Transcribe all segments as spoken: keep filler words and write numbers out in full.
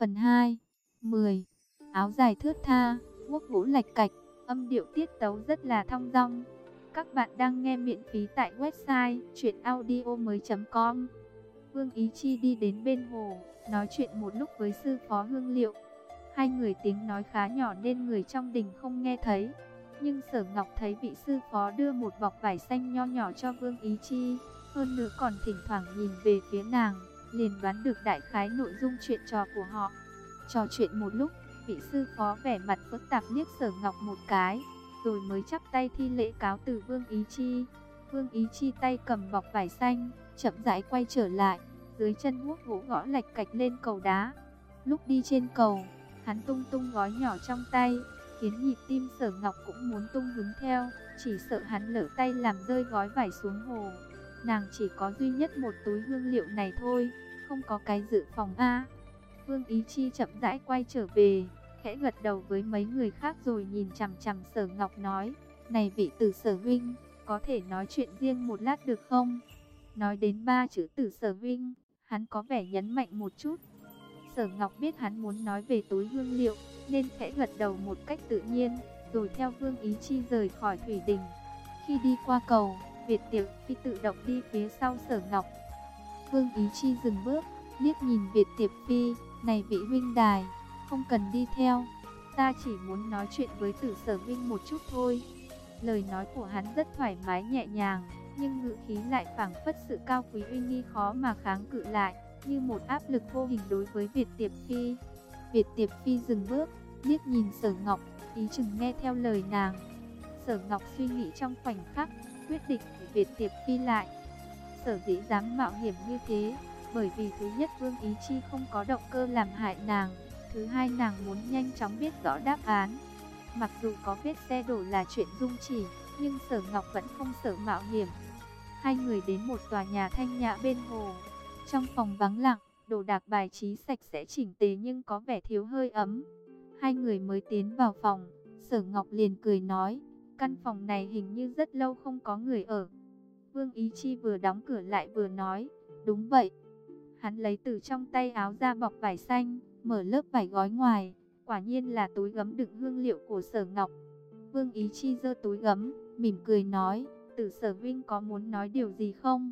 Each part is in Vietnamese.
Phần hai. mười. Áo dài thướt tha, guốc gỗ lạch cạch, âm điệu tiết tấu rất là thong dong. Các bạn đang nghe miễn phí tại website truyện audio mới chấm com. Vương Ý Chi đi đến bên hồ, nói chuyện một lúc với sư phó Hương Liệu. Hai người tiếng nói khá nhỏ nên người trong đình không nghe thấy. Nhưng Sở Ngọc thấy vị sư phó đưa một bọc vải xanh nho nhỏ cho Vương Ý Chi, hơn nữa còn thỉnh thoảng nhìn về phía nàng, liền đoán được đại khái nội dung chuyện trò của họ. Trò chuyện một lúc, vị sư phó vẻ mặt phức tạp liếc Sở Ngọc một cái, rồi mới chắp tay thi lễ cáo từ Vương Ý Chi. Vương Ý Chi tay cầm bọc vải xanh, chậm rãi quay trở lại, dưới chân guốc gỗ gõ lạch cạch lên cầu đá. Lúc đi trên cầu, hắn tung tung gói nhỏ trong tay, khiến nhịp tim Sở Ngọc cũng muốn tung hứng theo, chỉ sợ hắn lỡ tay làm rơi gói vải xuống hồ. Nàng chỉ có duy nhất một túi hương liệu này thôi, không có cái dự phòng a. Vương Ý Chi chậm rãi quay trở về, khẽ gật đầu với mấy người khác rồi nhìn chằm chằm Sở Ngọc nói: "Này vị Tử Sở huynh, có thể nói chuyện riêng một lát được không?" Nói đến ba chữ Tử Sở huynh, hắn có vẻ nhấn mạnh một chút. Sở Ngọc biết hắn muốn nói về túi hương liệu, nên khẽ gật đầu một cách tự nhiên, rồi theo Vương Ý Chi rời khỏi thủy đình. Khi đi qua cầu, Việt Tiệp Phi tự động đi phía sau Sở Ngọc. Vương Ý Chi dừng bước, liếc nhìn Việt Tiệp Phi: "Này vị huynh đài, không cần đi theo, ta chỉ muốn nói chuyện với Tử Sở huynh một chút thôi." Lời nói của hắn rất thoải mái nhẹ nhàng, nhưng ngữ khí lại phảng phất sự cao quý uy nghi khó mà kháng cự lại, như một áp lực vô hình đối với Việt Tiệp Phi. Việt Tiệp Phi dừng bước, liếc nhìn Sở Ngọc, ý chừng nghe theo lời nàng. Sở Ngọc suy nghĩ trong khoảnh khắc, quyết định Việt Tiệp Phi lại. Sở dĩ dám mạo hiểm như thế, bởi vì thứ nhất Vương Ý Chi không có động cơ làm hại nàng, thứ hai nàng muốn nhanh chóng biết rõ đáp án. Mặc dù có vết xe đổ là chuyện dung chỉ, nhưng Sở Ngọc vẫn không sợ mạo hiểm. Hai người đến một tòa nhà thanh nhã bên hồ. Trong phòng vắng lặng, đồ đạc bài trí sạch sẽ chỉnh tề nhưng có vẻ thiếu hơi ấm. Hai người mới tiến vào phòng, Sở Ngọc liền cười nói: "Căn phòng này hình như rất lâu không có người ở." Vương Ý Chi vừa đóng cửa lại vừa nói: "Đúng vậy." Hắn lấy từ trong tay áo ra bọc vải xanh, mở lớp vải gói ngoài, quả nhiên là túi gấm đựng hương liệu của Sở Ngọc. Vương Ý Chi giơ túi gấm, mỉm cười nói: "Tử Sở huynh có muốn nói điều gì không?"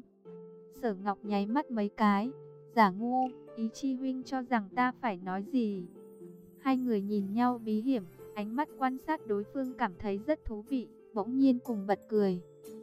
Sở Ngọc nháy mắt mấy cái: "Giả ngu, Ý Chi huynh cho rằng ta phải nói gì?" Hai người nhìn nhau bí hiểm, ánh mắt quan sát đối phương cảm thấy rất thú vị, bỗng nhiên cùng bật cười.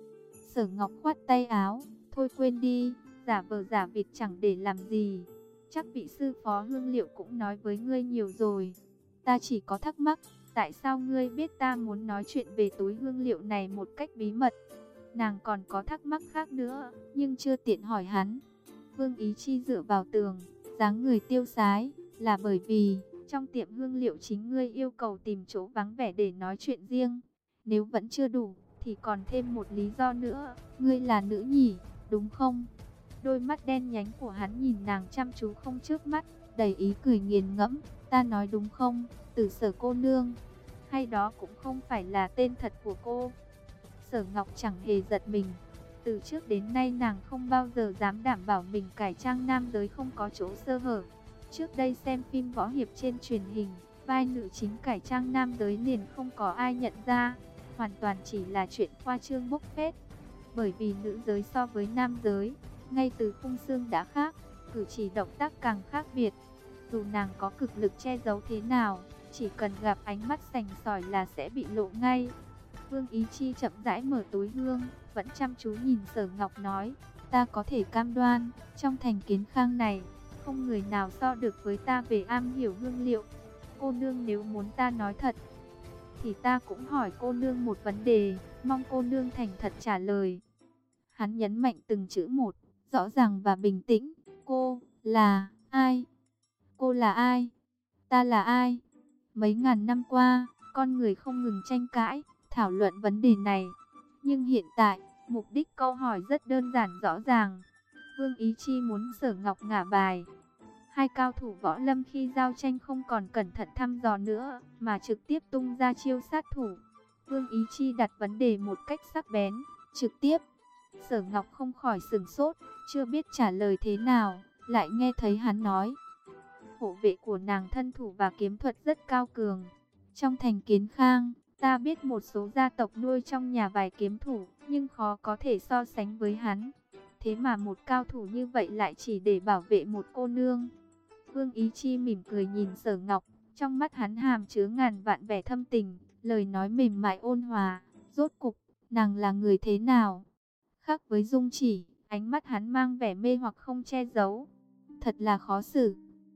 Sở Ngọc khoát tay áo: "Thôi quên đi, giả vờ giả vịt chẳng để làm gì. Chắc vị sư phó hương liệu cũng nói với ngươi nhiều rồi. Ta chỉ có thắc mắc, tại sao ngươi biết ta muốn nói chuyện về túi hương liệu này một cách bí mật?" Nàng còn có thắc mắc khác nữa, nhưng chưa tiện hỏi hắn. Vương Ý Chi dựa vào tường, dáng người tiêu sái: "Là bởi vì trong tiệm hương liệu chính ngươi yêu cầu tìm chỗ vắng vẻ để nói chuyện riêng. Nếu vẫn chưa đủ, thì còn thêm một lý do nữa, ngươi là nữ nhỉ, đúng không?" Đôi mắt đen nhánh của hắn nhìn nàng chăm chú không chớp mắt, đầy ý cười nghiền ngẫm: "Ta nói đúng không, Tử Sở cô nương? Hay đó cũng không phải là tên thật của cô?" Sở Ngọc chẳng hề giật mình. Từ trước đến nay nàng không bao giờ dám đảm bảo mình cải trang nam giới không có chỗ sơ hở. Trước đây xem phim võ hiệp trên truyền hình, vai nữ chính cải trang nam giới liền không có ai nhận ra, hoàn toàn chỉ là chuyện khoa trương bốc phét. Bởi vì nữ giới so với nam giới, ngay từ khung xương đã khác, cử chỉ động tác càng khác biệt. Dù nàng có cực lực che giấu thế nào, chỉ cần gặp ánh mắt sành sỏi là sẽ bị lộ ngay. Vương Ý Chi chậm rãi mở túi hương, vẫn chăm chú nhìn Sở Ngọc nói: "Ta có thể cam đoan, trong thành Kiến Khang này, không người nào so được với ta về am hiểu hương liệu. Cô nương nếu muốn ta nói thật, thì ta cũng hỏi cô nương một vấn đề, mong cô nương thành thật trả lời." Hắn nhấn mạnh từng chữ một, rõ ràng và bình tĩnh: "Cô là ai? Cô là ai? Ta là ai?" Mấy ngàn năm qua, con người không ngừng tranh cãi, thảo luận vấn đề này. Nhưng hiện tại, mục đích câu hỏi rất đơn giản rõ ràng. Vương Ý Chi muốn Sở Ngọc ngả bài. Hai cao thủ võ lâm khi giao tranh không còn cẩn thận thăm dò nữa, mà trực tiếp tung ra chiêu sát thủ. Vương Ý Chi đặt vấn đề một cách sắc bén, trực tiếp. Sở Ngọc không khỏi sửng sốt, chưa biết trả lời thế nào, lại nghe thấy hắn nói: hộ vệ của nàng thân thủ và kiếm thuật rất cao cường. Trong thành Kiến Khang, ta biết một số gia tộc nuôi trong nhà vài kiếm thủ, nhưng khó có thể so sánh với hắn. Thế mà một cao thủ như vậy lại chỉ để bảo vệ một cô nương. Vương Ý Chi mỉm cười nhìn Sở Ngọc, trong mắt hắn hàm chứa ngàn vạn vẻ thâm tình, lời nói mềm mại ôn hòa. Rốt cục, nàng là người thế nào? Khác với Dung Chỉ, ánh mắt hắn mang vẻ mê hoặc không che giấu. Thật là khó xử.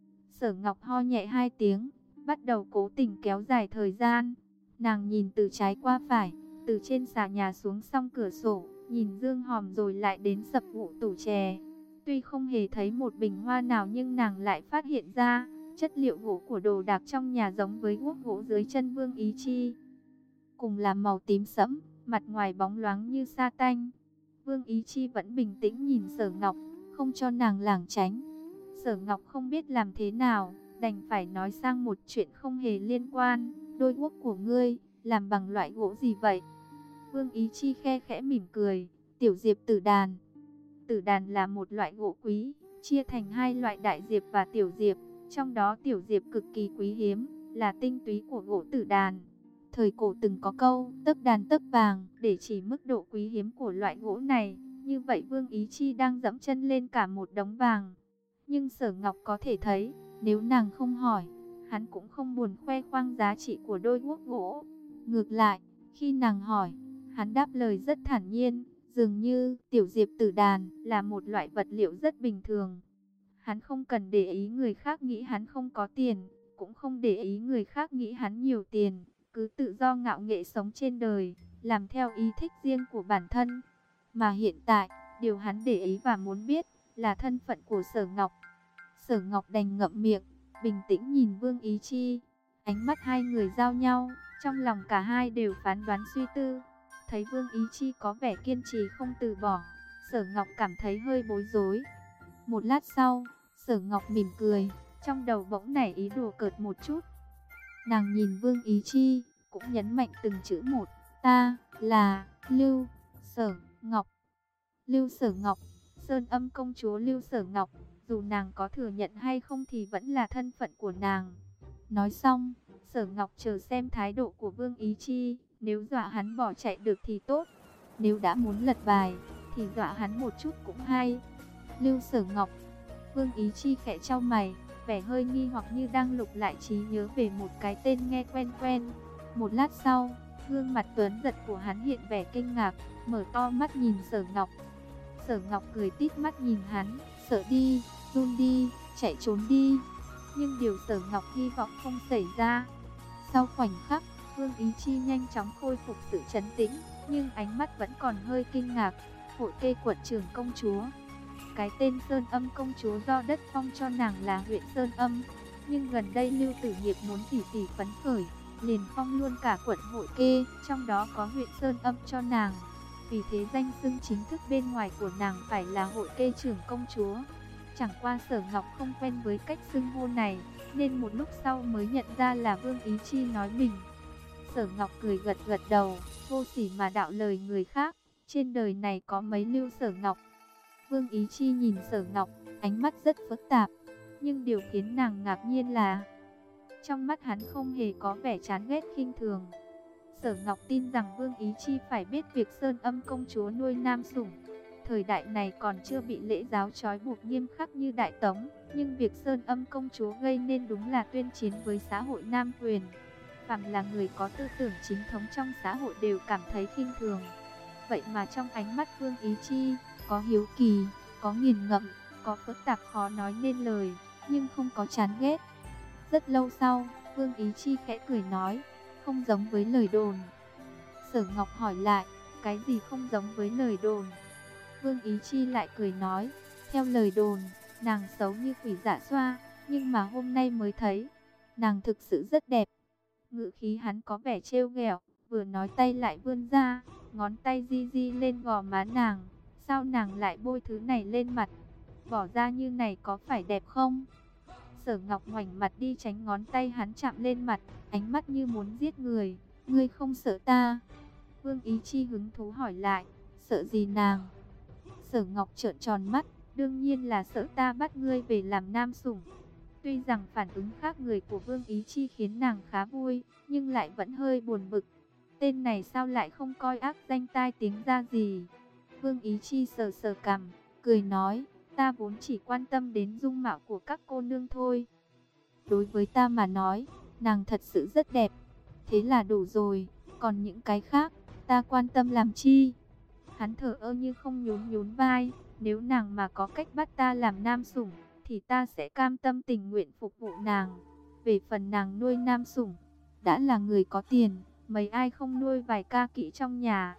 Sở Ngọc ho nhẹ hai tiếng, bắt đầu cố tình kéo dài thời gian. Nàng nhìn từ trái qua phải, từ trên xà nhà xuống song cửa sổ, nhìn dương hòm rồi lại đến sập gụ tủ chè. Tuy không hề thấy một bình hoa nào nhưng nàng lại phát hiện ra, chất liệu gỗ của đồ đạc trong nhà giống với guốc gỗ dưới chân Vương Ý Chi. Cùng là màu tím sẫm, mặt ngoài bóng loáng như sa tanh. Vương Ý Chi vẫn bình tĩnh nhìn Sở Ngọc, không cho nàng lảng tránh. Sở Ngọc không biết làm thế nào, đành phải nói sang một chuyện không hề liên quan. Đôi guốc của ngươi, làm bằng loại gỗ gì vậy? Vương Ý Chi khe khẽ mỉm cười, tiểu diệp tử đàn. Tử đàn là một loại gỗ quý, chia thành hai loại đại diệp và tiểu diệp. Trong đó tiểu diệp cực kỳ quý hiếm, là tinh túy của gỗ tử đàn. Thời cổ từng có câu, tấc đàn tấc vàng, để chỉ mức độ quý hiếm của loại gỗ này. Như vậy Vương Ý Chi đang dẫm chân lên cả một đống vàng. Nhưng Sở Ngọc có thể thấy, nếu nàng không hỏi, hắn cũng không buồn khoe khoang giá trị của đôi guốc gỗ. Ngược lại, khi nàng hỏi, hắn đáp lời rất thản nhiên, dường như tiểu diệp tử đàn là một loại vật liệu rất bình thường. Hắn không cần để ý người khác nghĩ hắn không có tiền, cũng không để ý người khác nghĩ hắn nhiều tiền, cứ tự do ngạo nghễ sống trên đời, làm theo ý thích riêng của bản thân. Mà hiện tại, điều hắn để ý và muốn biết là thân phận của Sở Ngọc. Sở Ngọc đành ngậm miệng, bình tĩnh nhìn Vương Ý Chi. Ánh mắt hai người giao nhau, trong lòng cả hai đều phán đoán suy tư. Thấy Vương Ý Chi có vẻ kiên trì không từ bỏ, Sở Ngọc cảm thấy hơi bối rối. Một lát sau, Sở Ngọc mỉm cười, trong đầu bỗng nảy ý đùa cợt một chút. Nàng nhìn Vương Ý Chi, cũng nhấn mạnh từng chữ một. Ta là Lưu Sở Ngọc. Lưu Sở Ngọc, Sơn Âm công chúa Lưu Sở Ngọc. Dù nàng có thừa nhận hay không thì vẫn là thân phận của nàng. Nói xong, Sở Ngọc chờ xem thái độ của Vương Ý Chi. Nếu dọa hắn bỏ chạy được thì tốt, nếu đã muốn lật bài thì dọa hắn một chút cũng hay. Lưu Sở Ngọc. Vương Ý Chi khẽ chau mày, vẻ hơi nghi hoặc như đang lục lại trí nhớ về một cái tên nghe quen quen. Một lát sau, gương mặt tuấn giật của hắn hiện vẻ kinh ngạc, mở to mắt nhìn Sở Ngọc. Sở Ngọc cười tít mắt nhìn hắn, sợ đi, run đi, chạy trốn đi. Nhưng điều Sở Ngọc hy vọng không xảy ra. Sau khoảnh khắc, Vương Ý Chi nhanh chóng khôi phục sự trấn tĩnh, nhưng ánh mắt vẫn còn hơi kinh ngạc. Hội Kê quận trưởng công chúa. Cái tên Sơn Âm công chúa do đất phong cho nàng là huyện Sơn Âm. Nhưng gần đây Lưu Tử Nghiệp muốn tỉ tỉ phấn khởi, liền phong luôn cả quận Hội Kê, trong đó có huyện Sơn Âm cho nàng. Vì thế danh xưng chính thức bên ngoài của nàng phải là Hội Kê trưởng công chúa. Chẳng qua Sở Ngọc không quen với cách xưng hô này, nên một lúc sau mới nhận ra là Vương Ý Chi nói mình. Sở Ngọc cười gật gật đầu, vô sỉ mà đạo lời người khác, trên đời này có mấy Lưu Sở Ngọc. Vương Ý Chi nhìn Sở Ngọc, ánh mắt rất phức tạp, nhưng điều khiến nàng ngạc nhiên là trong mắt hắn không hề có vẻ chán ghét khinh thường. Sở Ngọc tin rằng Vương Ý Chi phải biết việc Sơn Âm công chúa nuôi nam sủng. Thời đại này còn chưa bị lễ giáo trói buộc nghiêm khắc như Đại Tống, nhưng việc Sơn Âm công chúa gây nên đúng là tuyên chiến với xã hội nam quyền. Phàm là người có tư tưởng chính thống trong xã hội đều cảm thấy khinh thường. Vậy mà trong ánh mắt Vương Ý Chi, có hiếu kỳ, có nghiền ngẫm, có phức tạp khó nói nên lời, nhưng không có chán ghét. Rất lâu sau, Vương Ý Chi khẽ cười nói, không giống với lời đồn. Sở Ngọc hỏi lại, cái gì không giống với lời đồn? Vương Ý Chi lại cười nói, theo lời đồn, nàng xấu như quỷ dạ xoa, nhưng mà hôm nay mới thấy, nàng thực sự rất đẹp. Ngữ khí hắn có vẻ trêu ghẹo, vừa nói tay lại vươn ra, ngón tay di di lên gò má nàng. Sao nàng lại bôi thứ này lên mặt? Bỏ ra như này có phải đẹp không? Sở Ngọc ngoảnh mặt đi tránh ngón tay hắn chạm lên mặt, ánh mắt như muốn giết người. Ngươi không sợ ta? Vương Ý Chi hứng thú hỏi lại, sợ gì nàng? Sở Ngọc trợn tròn mắt, đương nhiên là sợ ta bắt ngươi về làm nam sủng. Tuy rằng phản ứng khác người của Vương Ý Chi khiến nàng khá vui, nhưng lại vẫn hơi buồn bực. Tên này sao lại không coi ác danh tai tiếng ra gì? Vương Ý Chi sờ sờ cằm, cười nói, ta vốn chỉ quan tâm đến dung mạo của các cô nương thôi. Đối với ta mà nói, nàng thật sự rất đẹp. Thế là đủ rồi, còn những cái khác, ta quan tâm làm chi? Hắn thở ơ như không, nhún nhún vai, nếu nàng mà có cách bắt ta làm nam sủng, thì ta sẽ cam tâm tình nguyện phục vụ nàng. Về phần nàng nuôi nam sủng, đã là người có tiền, mấy ai không nuôi vài ca kỹ trong nhà.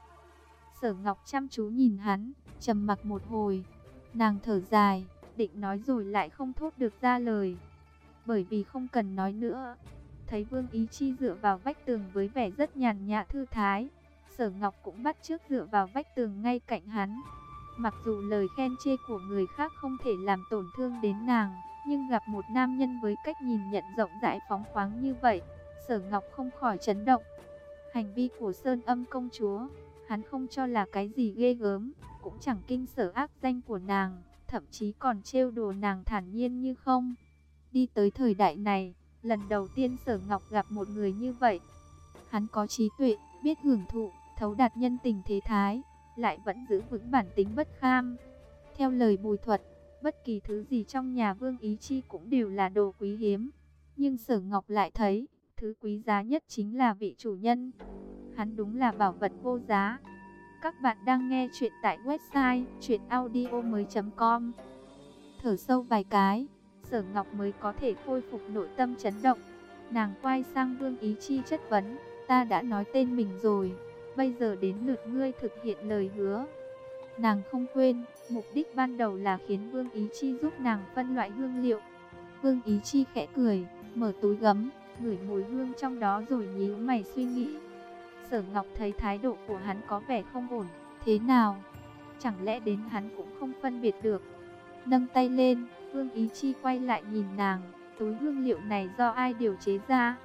Sở Ngọc chăm chú nhìn hắn, trầm mặc một hồi. Nàng thở dài, định nói rồi lại không thốt được ra lời. Bởi vì không cần nói nữa. Thấy Vương Ý Chi dựa vào vách tường với vẻ rất nhàn nhã thư thái, Sở Ngọc cũng bắt chước dựa vào vách tường ngay cạnh hắn. Mặc dù lời khen chê của người khác không thể làm tổn thương đến nàng, nhưng gặp một nam nhân với cách nhìn nhận rộng rãi phóng khoáng như vậy, Sở Ngọc không khỏi chấn động. Hành vi của Sơn Âm công chúa, hắn không cho là cái gì ghê gớm, cũng chẳng kinh sở ác danh của nàng, thậm chí còn trêu đùa nàng thản nhiên như không. Đi tới thời đại này, lần đầu tiên Sở Ngọc gặp một người như vậy. Hắn có trí tuệ, biết hưởng thụ, thấu đạt nhân tình thế thái, lại vẫn giữ vững bản tính bất kham. Theo lời Bùi Thuật, bất kỳ thứ gì trong nhà Vương Ý Chi cũng đều là đồ quý hiếm. Nhưng Sở Ngọc lại thấy, thứ quý giá nhất chính là vị chủ nhân. Hắn đúng là bảo vật vô giá. Các bạn đang nghe chuyện tại website truyện audio mới chấm com. Thở sâu vài cái, Sở Ngọc mới có thể khôi phục nội tâm chấn động. Nàng quay sang Vương Ý Chi chất vấn, ta đã nói tên mình rồi, bây giờ đến lượt ngươi thực hiện lời hứa. Nàng không quên, mục đích ban đầu là khiến Vương Ý Chi giúp nàng phân loại hương liệu. Vương Ý Chi khẽ cười, mở túi gấm, ngửi mùi hương trong đó rồi nhíu mày suy nghĩ. Sở Ngọc thấy thái độ của hắn có vẻ không ổn, thế nào? Chẳng lẽ đến hắn cũng không phân biệt được? Nâng tay lên, Vương Ý Chi quay lại nhìn nàng, túi hương liệu này do ai điều chế ra?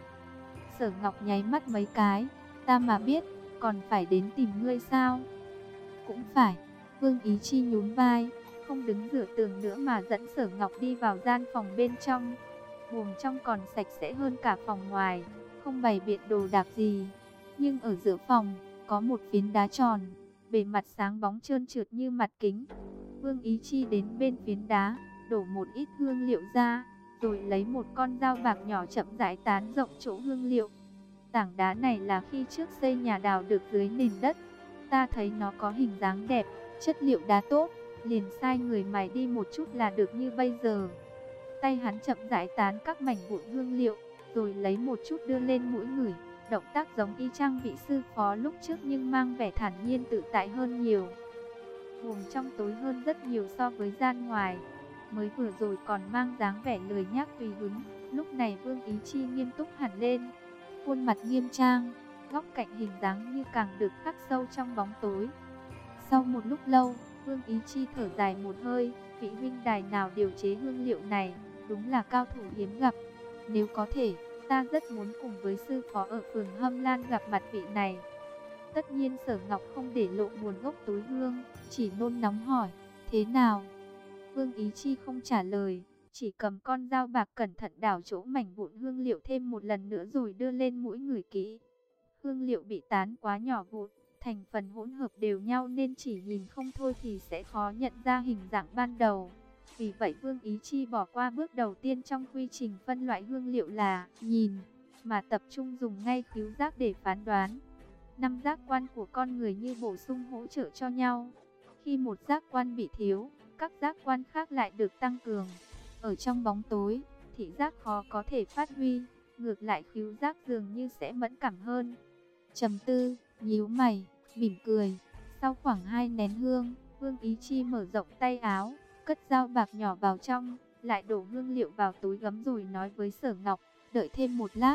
Sở Ngọc nháy mắt mấy cái, ta mà biết, còn phải đến tìm ngươi sao? Cũng phải, Vương Ý Chi nhún vai, không đứng dựa tường nữa mà dẫn Sở Ngọc đi vào gian phòng bên trong. Buồng trong còn sạch sẽ hơn cả phòng ngoài, không bày biện đồ đạc gì. Nhưng ở giữa phòng, có một phiến đá tròn, bề mặt sáng bóng trơn trượt như mặt kính. Vương Ý Chi đến bên phiến đá, đổ một ít hương liệu ra, rồi lấy một con dao bạc nhỏ chậm rãi tán rộng chỗ hương liệu. Tảng đá này là khi trước xây nhà đào được dưới nền đất. Ta thấy nó có hình dáng đẹp, chất liệu đá tốt, liền sai người mài đi một chút là được như bây giờ. Tay hắn chậm rãi tán các mảnh vụn hương liệu, rồi lấy một chút đưa lên mũi ngửi. Động tác giống y chang vị sư phó lúc trước nhưng mang vẻ thản nhiên tự tại hơn nhiều. Buồng trong tối hơn rất nhiều so với gian ngoài. Mới vừa rồi còn mang dáng vẻ lười nhác tùy hứng, lúc này Vương Ý Chi nghiêm túc hẳn lên. Khuôn mặt nghiêm trang, góc cạnh hình dáng như càng được khắc sâu trong bóng tối. Sau một lúc lâu, Vương Ý Chi thở dài một hơi, vị huynh đài nào điều chế hương liệu này, đúng là cao thủ hiếm gặp. Nếu có thể, ta rất muốn cùng với sư phó ở phường Hâm Lan gặp mặt vị này. Tất nhiên Sở Ngọc không để lộ nguồn gốc túi hương, chỉ nôn nóng hỏi, thế nào? Vương Ý Chi không trả lời, chỉ cầm con dao bạc cẩn thận đảo chỗ mảnh vụn hương liệu thêm một lần nữa rồi đưa lên mũi ngửi kỹ. Hương liệu bị tán quá nhỏ vụn, thành phần hỗn hợp đều nhau nên chỉ nhìn không thôi thì sẽ khó nhận ra hình dạng ban đầu. Vì vậy Vương Ý Chi bỏ qua bước đầu tiên trong quy trình phân loại hương liệu là nhìn, mà tập trung dùng ngay khứu giác để phán đoán. Năm giác quan của con người như bổ sung hỗ trợ cho nhau. Khi một giác quan bị thiếu, các giác quan khác lại được tăng cường. Ở trong bóng tối, thị giác khó có thể phát huy, ngược lại khứu giác dường như sẽ mẫn cảm hơn. Trầm tư, nhíu mày, mỉm cười. Sau khoảng hai nén hương, Vương Ý Chi mở rộng tay áo, cất dao bạc nhỏ vào trong, lại đổ hương liệu vào túi gấm rồi nói với Sở Ngọc, đợi thêm một lát.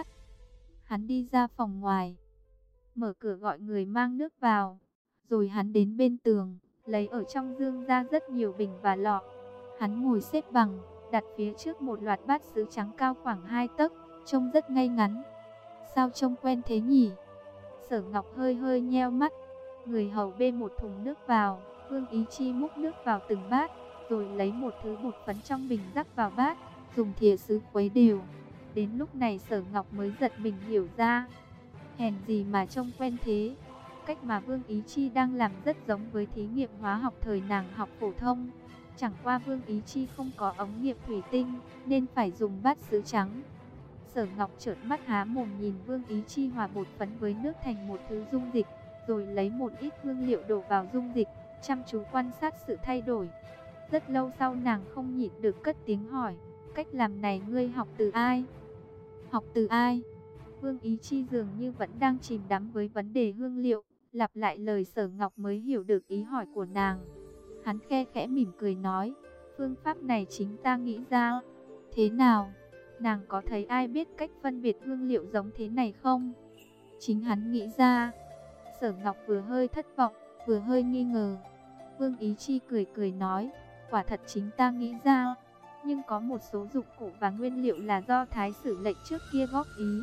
Hắn đi ra phòng ngoài, mở cửa gọi người mang nước vào, rồi hắn đến bên tường, lấy ở trong dương ra rất nhiều bình và lọ. Hắn ngồi xếp bằng, đặt phía trước một loạt bát sứ trắng cao khoảng hai tấc, trông rất ngay ngắn. Sao trông quen thế nhỉ? Sở Ngọc hơi hơi nheo mắt, người hầu bê một thùng nước vào, Vương Ý Chi múc nước vào từng bát, rồi lấy một thứ bột phấn trong bình rắc vào bát, dùng thìa sứ khuấy đều. Đến lúc này Sở Ngọc mới giật mình hiểu ra, hèn gì mà trông quen thế. Cách mà Vương Ý Chi đang làm rất giống với thí nghiệm hóa học thời nàng học phổ thông. Chẳng qua Vương Ý Chi không có ống nghiệm thủy tinh, nên phải dùng bát sứ trắng. Sở Ngọc trợn mắt há mồm nhìn Vương Ý Chi hòa bột phấn với nước thành một thứ dung dịch, rồi lấy một ít hương liệu đổ vào dung dịch, chăm chú quan sát sự thay đổi. Rất lâu sau nàng không nhịn được cất tiếng hỏi, cách làm này ngươi học từ ai? Học từ ai? Vương Ý Chi dường như vẫn đang chìm đắm với vấn đề hương liệu, lặp lại lời Sở Ngọc mới hiểu được ý hỏi của nàng. Hắn khe khẽ mỉm cười nói, phương pháp này chính ta nghĩ ra. Thế nào? Nàng có thấy ai biết cách phân biệt hương liệu giống thế này không? Chính hắn nghĩ ra. Sở Ngọc vừa hơi thất vọng, vừa hơi nghi ngờ. Vương Ý Chi cười cười nói, quả thật chính ta nghĩ ra. Nhưng có một số dụng cụ và nguyên liệu là do Thái Sử Lệnh trước kia góp ý.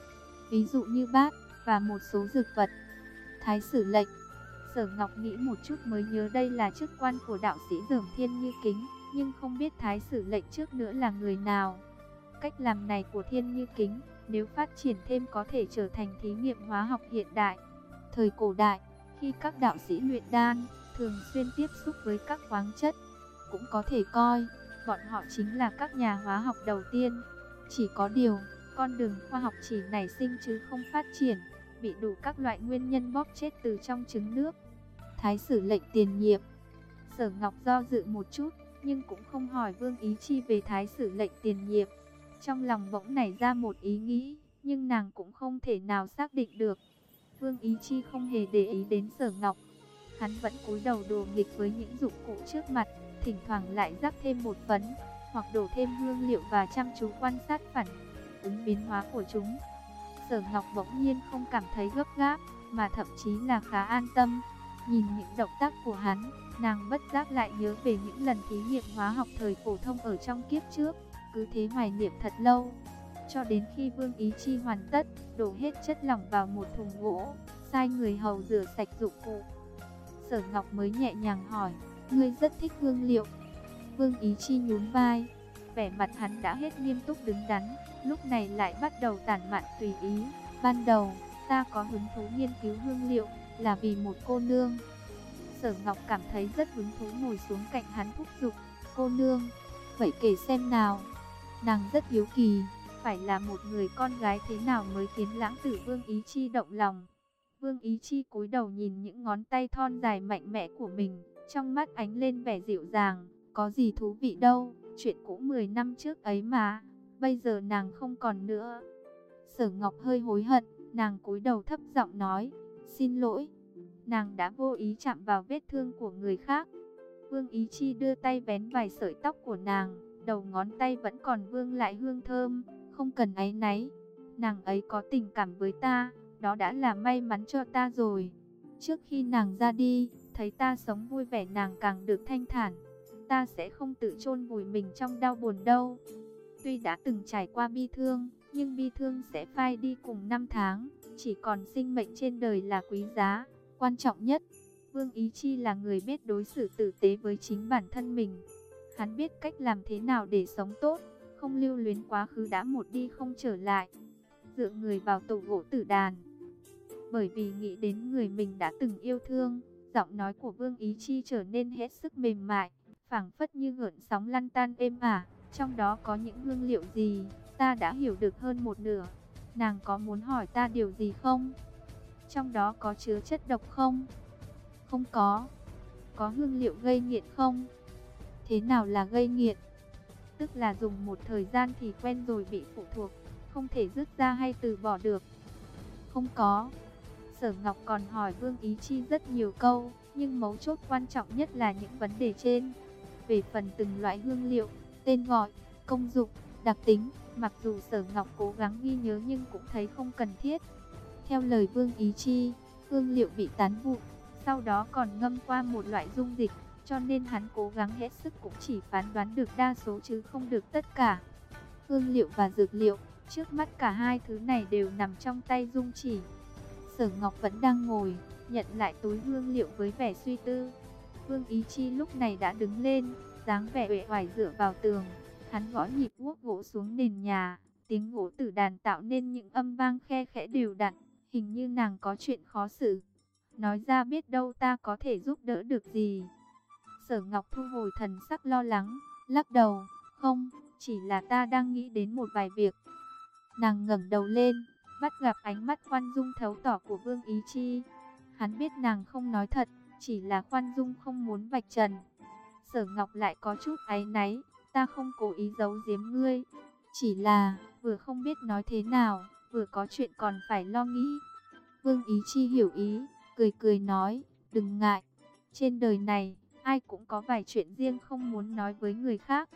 Ví dụ như bát và một số dược vật. Thái Sử Lệnh. Sở Ngọc nghĩ một chút mới nhớ đây là chức quan của đạo sĩ Dởm Thiên Như Kính, nhưng không biết Thái Sử Lệnh trước nữa là người nào. Cách làm này của Thiên Như Kính, nếu phát triển thêm có thể trở thành thí nghiệm hóa học hiện đại. Thời cổ đại, khi các đạo sĩ luyện đan, thường xuyên tiếp xúc với các khoáng chất, cũng có thể coi, bọn họ chính là các nhà hóa học đầu tiên. Chỉ có điều, con đường khoa học chỉ nảy sinh chứ không phát triển, bị đủ các loại nguyên nhân bóp chết từ trong trứng nước. Thái Sử Lệnh tiền nhiệm. Sở Ngọc do dự một chút, nhưng cũng không hỏi Vương Ý Chi về Thái Sử Lệnh tiền nhiệm. Trong lòng bỗng nảy ra một ý nghĩ, nhưng nàng cũng không thể nào xác định được. Vương Ý Chi không hề để ý đến Sở Ngọc. Hắn vẫn cúi đầu đùa nghịch với những dụng cụ trước mặt, thỉnh thoảng lại rắc thêm bột phấn, hoặc đổ thêm hương liệu và chăm chú quan sát phản ứng biến hóa của chúng. Sở Ngọc bỗng nhiên không cảm thấy gấp gáp, mà thậm chí là khá an tâm. Nhìn những động tác của hắn, nàng bất giác lại nhớ về những lần thí nghiệm hóa học thời phổ thông ở trong kiếp trước. Cứ thế hoài niệm thật lâu, cho đến khi Vương Ý Chi hoàn tất, đổ hết chất lỏng vào một thùng gỗ, sai người hầu rửa sạch dụng cụ. Sở Ngọc mới nhẹ nhàng hỏi, ngươi rất thích hương liệu. Vương Ý Chi nhún vai, vẻ mặt hắn đã hết nghiêm túc đứng đắn, lúc này lại bắt đầu tản mạn tùy ý. Ban đầu, ta có hứng thú nghiên cứu hương liệu, là vì một cô nương. Sở Ngọc cảm thấy rất hứng thú ngồi xuống cạnh hắn thúc giục, cô nương, vậy kể xem nào. Nàng rất hiếu kỳ, phải là một người con gái thế nào mới khiến lãng tử Vương Ý Chi động lòng. Vương Ý Chi cúi đầu nhìn những ngón tay thon dài mạnh mẽ của mình, trong mắt ánh lên vẻ dịu dàng, có gì thú vị đâu, chuyện cũ mười năm trước ấy mà, bây giờ nàng không còn nữa. Sở Ngọc hơi hối hận, nàng cúi đầu thấp giọng nói, xin lỗi, nàng đã vô ý chạm vào vết thương của người khác. Vương Ý Chi đưa tay vén vài sợi tóc của nàng, đầu ngón tay vẫn còn vương lại hương thơm, không cần áy náy. Nàng ấy có tình cảm với ta, đó đã là may mắn cho ta rồi. Trước khi nàng ra đi, thấy ta sống vui vẻ nàng càng được thanh thản. Ta sẽ không tự chôn vùi mình trong đau buồn đâu. Tuy đã từng trải qua bi thương, nhưng bi thương sẽ phai đi cùng năm tháng. Chỉ còn sinh mệnh trên đời là quý giá, quan trọng nhất. Vương Ý Chi là người biết đối xử tử tế với chính bản thân mình. Hắn biết cách làm thế nào để sống tốt, không lưu luyến quá khứ đã một đi không trở lại. Dựa người vào tổ gỗ tử đàn. Bởi vì nghĩ đến người mình đã từng yêu thương, giọng nói của Vương Ý Chi trở nên hết sức mềm mại, phảng phất như gợn sóng lăn tan êm ả. Trong đó có những hương liệu gì, ta đã hiểu được hơn một nửa. Nàng có muốn hỏi ta điều gì không? Trong đó có chứa chất độc không? Không có. Có hương liệu gây nghiện không? Thế nào là gây nghiện? Tức là dùng một thời gian thì quen rồi bị phụ thuộc, không thể dứt ra hay từ bỏ được. Không có. Sở Ngọc còn hỏi Vương Ý Chi rất nhiều câu, nhưng mấu chốt quan trọng nhất là những vấn đề trên. Về phần từng loại hương liệu, tên gọi, công dụng, đặc tính, mặc dù Sở Ngọc cố gắng ghi nhớ nhưng cũng thấy không cần thiết. Theo lời Vương Ý Chi, hương liệu bị tán vụn, sau đó còn ngâm qua một loại dung dịch, cho nên hắn cố gắng hết sức cũng chỉ phán đoán được đa số chứ không được tất cả. Hương liệu và dược liệu, trước mắt cả hai thứ này đều nằm trong tay Dung Chỉ. Sở Ngọc vẫn đang ngồi, nhận lại túi hương liệu với vẻ suy tư. Vương Ý Chi lúc này đã đứng lên, dáng vẻ uể oải dựa vào tường. Hắn gõ nhịp guốc gỗ xuống nền nhà, tiếng gỗ tử đàn tạo nên những âm vang khe khẽ đều đặn, hình như nàng có chuyện khó xử. Nói ra biết đâu ta có thể giúp đỡ được gì. Sở Ngọc thu hồi thần sắc lo lắng, lắc đầu, không, chỉ là ta đang nghĩ đến một vài việc. Nàng ngẩng đầu lên, bắt gặp ánh mắt khoan dung thấu tỏ của Vương Ý Chi. Hắn biết nàng không nói thật, chỉ là khoan dung không muốn vạch trần. Sở Ngọc lại có chút áy náy, ta không cố ý giấu giếm ngươi, chỉ là vừa không biết nói thế nào, vừa có chuyện còn phải lo nghĩ. Vương Ý Chi hiểu ý, cười cười nói, đừng ngại, trên đời này, ai cũng có vài chuyện riêng không muốn nói với người khác.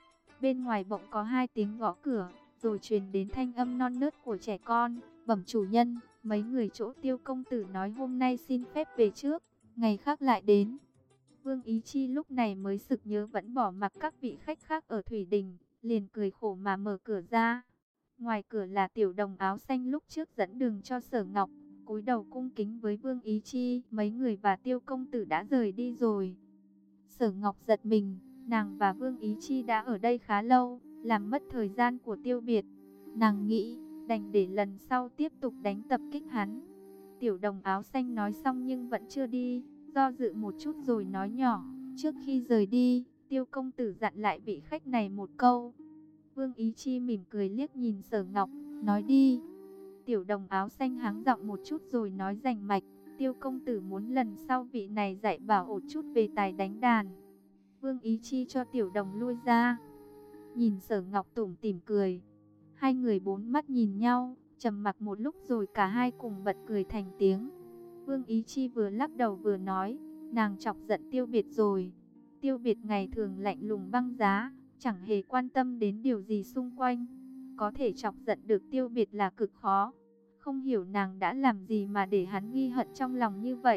Bên ngoài bỗng có hai tiếng gõ cửa, rồi truyền đến thanh âm non nớt của trẻ con, bẩm chủ nhân, mấy người chỗ Tiêu công tử nói hôm nay xin phép về trước, ngày khác lại đến. Vương Ý Chi lúc này mới sực nhớ vẫn bỏ mặc các vị khách khác ở Thủy Đình, liền cười khổ mà mở cửa ra. Ngoài cửa là Tiểu Đồng áo xanh lúc trước dẫn đường cho Sở Ngọc, cúi đầu cung kính với Vương Ý Chi, mấy người và Tiêu công tử đã rời đi rồi. Sở Ngọc giật mình, nàng và Vương Ý Chi đã ở đây khá lâu, làm mất thời gian của Tiêu Biệt. Nàng nghĩ, đành để lần sau tiếp tục đánh tập kích hắn. Tiểu Đồng áo xanh nói xong nhưng vẫn chưa đi, do dự một chút rồi nói nhỏ, trước khi rời đi, Tiêu công tử dặn lại vị khách này một câu. Vương Ý Chi mỉm cười liếc nhìn Sở Ngọc, nói đi. Tiểu Đồng áo xanh hắng giọng một chút rồi nói rành mạch, Tiêu công tử muốn lần sau vị này dạy bảo một chút về tài đánh đàn. Vương Ý Chi cho Tiểu Đồng lui ra, nhìn Sở Ngọc tủm tỉm cười. Hai người bốn mắt nhìn nhau, trầm mặc một lúc rồi cả hai cùng bật cười thành tiếng. Vương Ý Chi vừa lắc đầu vừa nói, nàng chọc giận Tiêu Biệt rồi. Tiêu Biệt ngày thường lạnh lùng băng giá, chẳng hề quan tâm đến điều gì xung quanh. Có thể chọc giận được Tiêu Biệt là cực khó. Không hiểu nàng đã làm gì mà để hắn ghi hận trong lòng như vậy.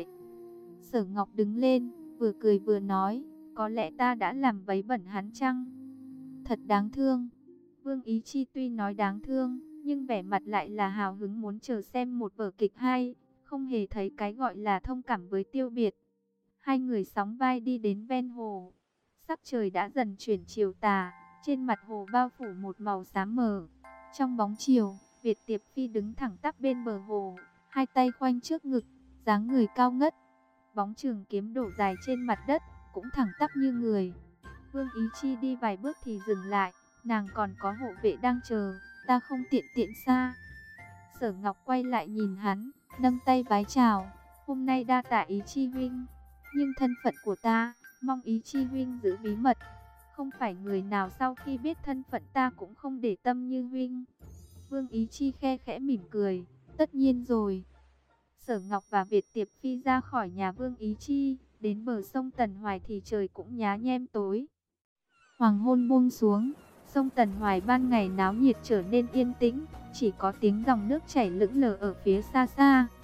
Sở Ngọc đứng lên, vừa cười vừa nói, có lẽ ta đã làm vấy bẩn hắn chăng? Thật đáng thương. Vương Ý Chi tuy nói đáng thương, nhưng vẻ mặt lại là hào hứng muốn chờ xem một vở kịch hay, không hề thấy cái gọi là thông cảm với Tiêu Biệt. Hai người sóng vai đi đến ven hồ. Sắc trời đã dần chuyển chiều tà, trên mặt hồ bao phủ một màu xám mờ. Trong bóng chiều, Việt Tiệp Phi đứng thẳng tắp bên bờ hồ, hai tay khoanh trước ngực, dáng người cao ngất. Bóng trường kiếm đổ dài trên mặt đất, cũng thẳng tắp như người. Vương Ý Chi đi vài bước thì dừng lại, nàng còn có hộ vệ đang chờ, ta không tiện tiện xa. Sở Ngọc quay lại nhìn hắn, nâng tay vái chào, hôm nay đa tạ Ý Chi huynh, nhưng thân phận của ta, mong Ý Chi huynh giữ bí mật. Không phải người nào sau khi biết thân phận ta cũng không để tâm như huynh. Vương Ý Chi khe khẽ mỉm cười, tất nhiên rồi. Sở Ngọc và Việt Tiệp Phi ra khỏi nhà Vương Ý Chi, đến bờ sông Tần Hoài thì trời cũng nhá nhem tối. Hoàng hôn buông xuống, sông Tần Hoài ban ngày náo nhiệt trở nên yên tĩnh, chỉ có tiếng dòng nước chảy lững lờ ở phía xa xa.